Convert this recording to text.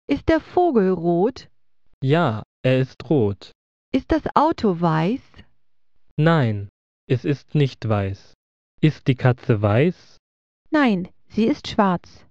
Ist der Vogel rot? Ja, er ist rot. Ist das Auto weiß? Nein, es ist nicht weiß. Ist die Katze weiß? Nein, sie ist schwarz.